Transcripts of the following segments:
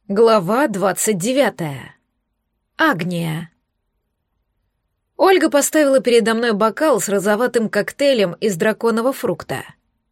Глава 29. Агния. Ольга поставила передо мной бокал с розоватым коктейлем из драконового фрукта.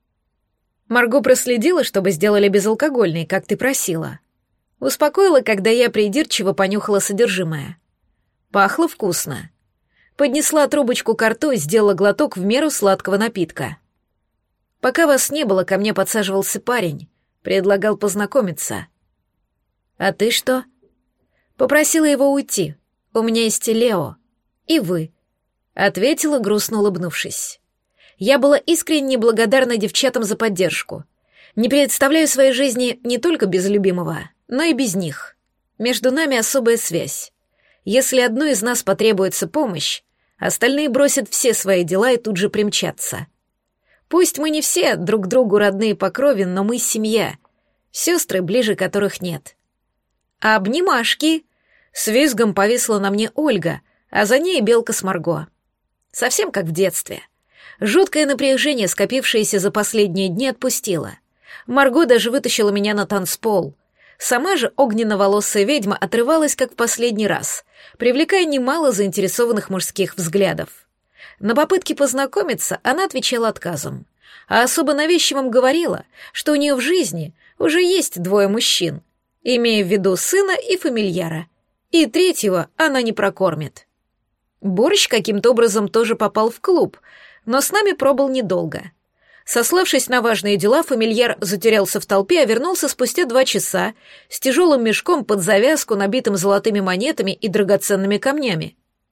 Марго проследила, чтобы сделали безалкогольный, как ты просила. Успокоила, когда я придирчиво понюхала содержимое. Пахло вкусно. Поднесла трубочку ко рту и сделала глоток в меру сладкого напитка. Пока вас не было, ко мне подсаживался парень, предлагал познакомиться. «А ты что?» Попросила его уйти. «У меня есть Лео. И вы», — ответила, грустно улыбнувшись. Я была искренне благодарна девчатам за поддержку. Не представляю своей жизни не только без любимого, но и без них. Между нами особая связь. Если одной из нас потребуется помощь, остальные бросят все свои дела и тут же примчатся. Пусть мы не все друг другу родные по крови, но мы семья, сестры, ближе которых нет. «Обнимашки!» — с визгом повисла на мне Ольга, а за ней белка с Марго. Совсем как в детстве. Жуткое напряжение, скопившееся за последние дни, отпустило. Марго даже вытащила меня на танцпол. Сама же огненно-волосая ведьма отрывалась, как в последний раз, привлекая немало заинтересованных мужских взглядов. На попытки познакомиться она отвечала отказом, а особо навязчивым говорила, что у нее в жизни уже есть двое мужчин, имея в виду сына и фамильяра, и третьего она не прокормит. Борщ каким-то образом тоже попал в клуб, но с нами пробыл недолго. Сославшись на важные дела, фамильяр затерялся в толпе, а вернулся спустя 2 часа с тяжелым мешком под завязку, набитым золотыми монетами и драгоценными камнями.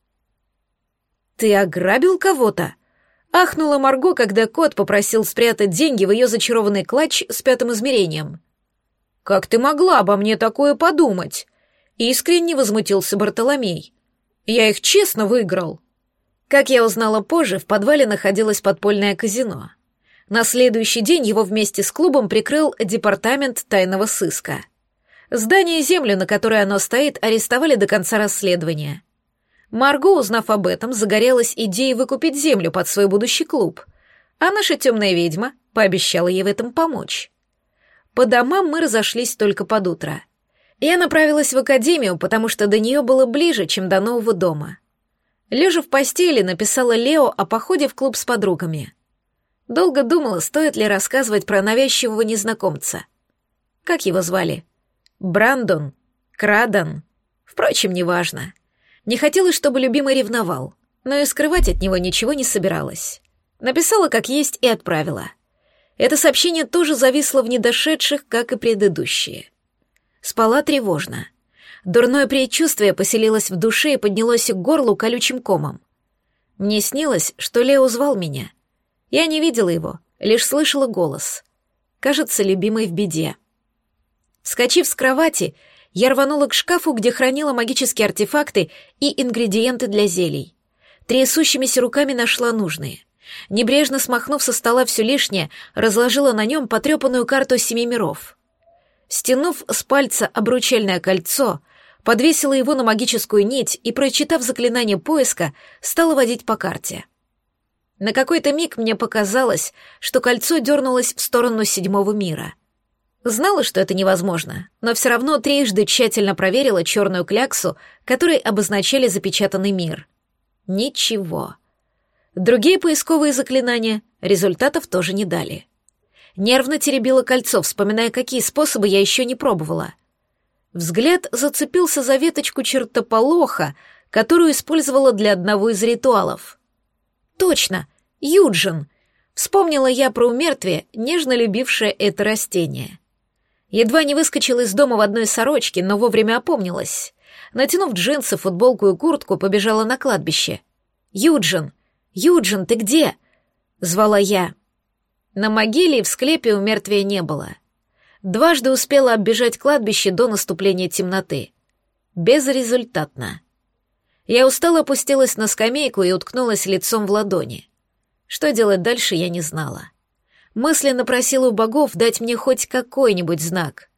«Ты ограбил кого-то?» — ахнула Марго, когда кот попросил спрятать деньги в ее зачарованный клатч с 5-м измерением. «Как ты могла обо мне такое подумать?» — искренне возмутился Бартоломей. «Я их честно выиграл». Как я узнала позже, в подвале находилось подпольное казино. На следующий день его вместе с клубом прикрыл департамент тайного сыска. Здание и землю, на которой оно стоит, арестовали до конца расследования. Марго, узнав об этом, загорелась идеей выкупить землю под свой будущий клуб, а наша темная ведьма пообещала ей в этом помочь. По домам мы разошлись только под утро. Я направилась в академию, потому что до нее было ближе, чем до нового дома. Лежа в постели, написала Лео о походе в клуб с подругами. Долго думала, стоит ли рассказывать про навязчивого незнакомца. Как его звали? Брандон? Крадан? Впрочем, неважно. Не хотелось, чтобы любимый ревновал, но и скрывать от него ничего не собиралась. Написала как есть и отправила. Это сообщение тоже зависло в недошедших, как и предыдущие. Спала тревожно. Дурное предчувствие поселилось в душе и поднялось к горлу колючим комом. Мне снилось, что Лео звал меня. Я не видела его, лишь слышала голос. Кажется, любимый в беде. Вскочив с кровати, я рванула к шкафу, где хранила магические артефакты и ингредиенты для зелий. Трясущимися руками нашла нужные. Небрежно смахнув со стола все лишнее, разложила на нем потрепанную карту 7 миров. Стянув с пальца обручальное кольцо, подвесила его на магическую нить и, прочитав заклинание поиска, стала водить по карте. На какой-то миг мне показалось, что кольцо дернулось в сторону 7-го мира. Знала, что это невозможно, но все равно трижды тщательно проверила черную кляксу, которой обозначали запечатанный мир. Ничего. Другие поисковые заклинания результатов тоже не дали. Нервно теребила кольцо, вспоминая, какие способы я еще не пробовала. Взгляд зацепился за веточку чертополоха, которую использовала для одного из ритуалов. Точно, Юджин. Вспомнила я про умертвие, нежно любившее это растение. Едва не выскочила из дома в одной сорочке, но вовремя опомнилась. Натянув джинсы, футболку и куртку, побежала на кладбище. «Юджин! Юджин, ты где?» — звала я. На могиле и в склепе умертвия не было. Дважды успела оббежать кладбище до наступления темноты. Безрезультатно. Я устало опустилась на скамейку и уткнулась лицом в ладони. Что делать дальше, я не знала. Мысленно просила у богов дать мне хоть какой-нибудь знак.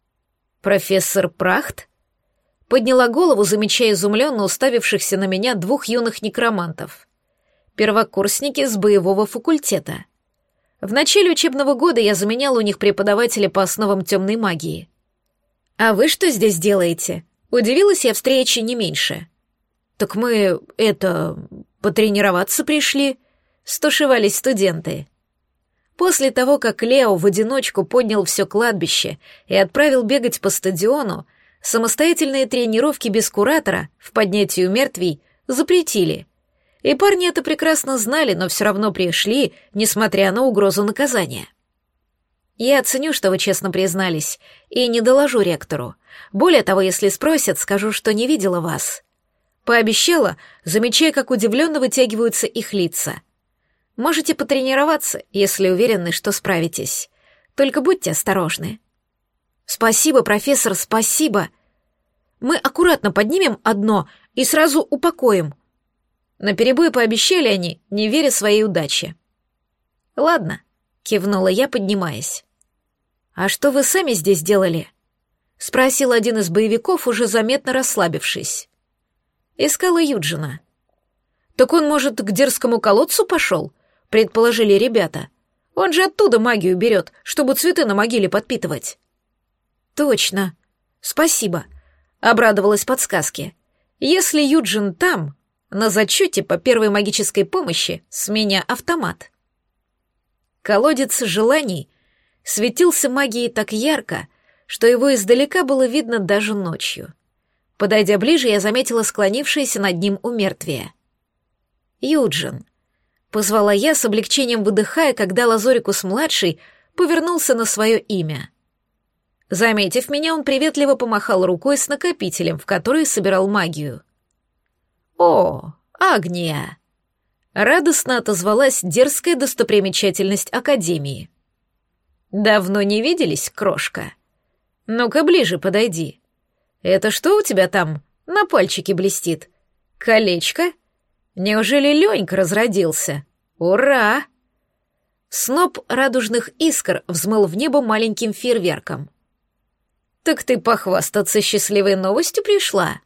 «Профессор Прахт?» Подняла голову, замечая изумленно уставившихся на меня 2 юных некромантов. Первокурсники с боевого факультета. В начале учебного года я заменяла у них преподавателя по основам темной магии. «А вы что здесь делаете?» Удивилась я встрече не меньше. «Так мы, потренироваться пришли», — стушевались студенты. После того, как Лео в одиночку поднял все кладбище и отправил бегать по стадиону, самостоятельные тренировки без куратора в поднятию мертвей запретили. И парни это прекрасно знали, но все равно пришли, несмотря на угрозу наказания. Я оценю, что вы честно признались, и не доложу ректору. Более того, если спросят, скажу, что не видела вас. Пообещала, замечая, как удивленно вытягиваются их лица. Можете потренироваться, если уверены, что справитесь. Только будьте осторожны. Спасибо, профессор, спасибо. Мы аккуратно поднимем одно и сразу упокоим. Наперебой пообещали они, не веря своей удаче. Ладно, кивнула я, поднимаясь. А что вы сами здесь делали? Спросил один из боевиков, уже заметно расслабившись. Искала Юджина. Так он, может, к дерзкому колодцу пошел? Предположили ребята. Он же оттуда магию берет, чтобы цветы на могиле подпитывать. Точно. Спасибо. Обрадовалась подсказке. Если Юджин там, на зачете по первой магической помощи с меня автомат. Колодец желаний светился магией так ярко, что его издалека было видно даже ночью. Подойдя ближе, я заметила склонившееся над ним умертвие. «Юджин», — позвала я с облегчением, выдыхая, когда Лазорикус-младший повернулся на свое имя. Заметив меня, он приветливо помахал рукой с накопителем, в который собирал магию. «О, Агния!» — радостно отозвалась дерзкая достопримечательность Академии. «Давно не виделись, крошка? Ну-ка ближе подойди. Это что у тебя там на пальчике блестит? Колечко? Неужели Ленька разродился? Ура!» Сноп радужных искр взмыл в небо маленьким фейерверком. «Так ты похвастаться счастливой новостью пришла?»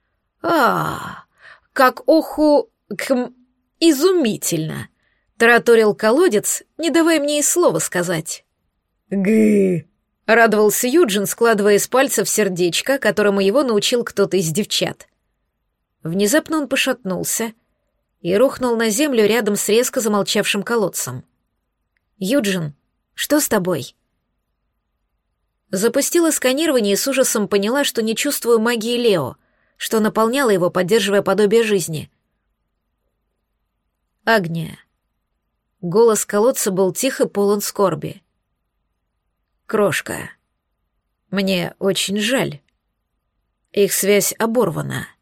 Как изумительно!» — тараторил колодец, не давая мне и слова сказать. «Гы!» — радовался Юджин, складывая из пальцев сердечко, которому его научил кто-то из девчат. Внезапно он пошатнулся и рухнул на землю рядом с резко замолчавшим колодцем. «Юджин, что с тобой?» Запустила сканирование и с ужасом поняла, что не чувствую магии Лео, что наполняло его, поддерживая подобие жизни. «Агния». Голос колодца был тих и полон скорби. «Крошка, мне очень жаль. Их связь оборвана.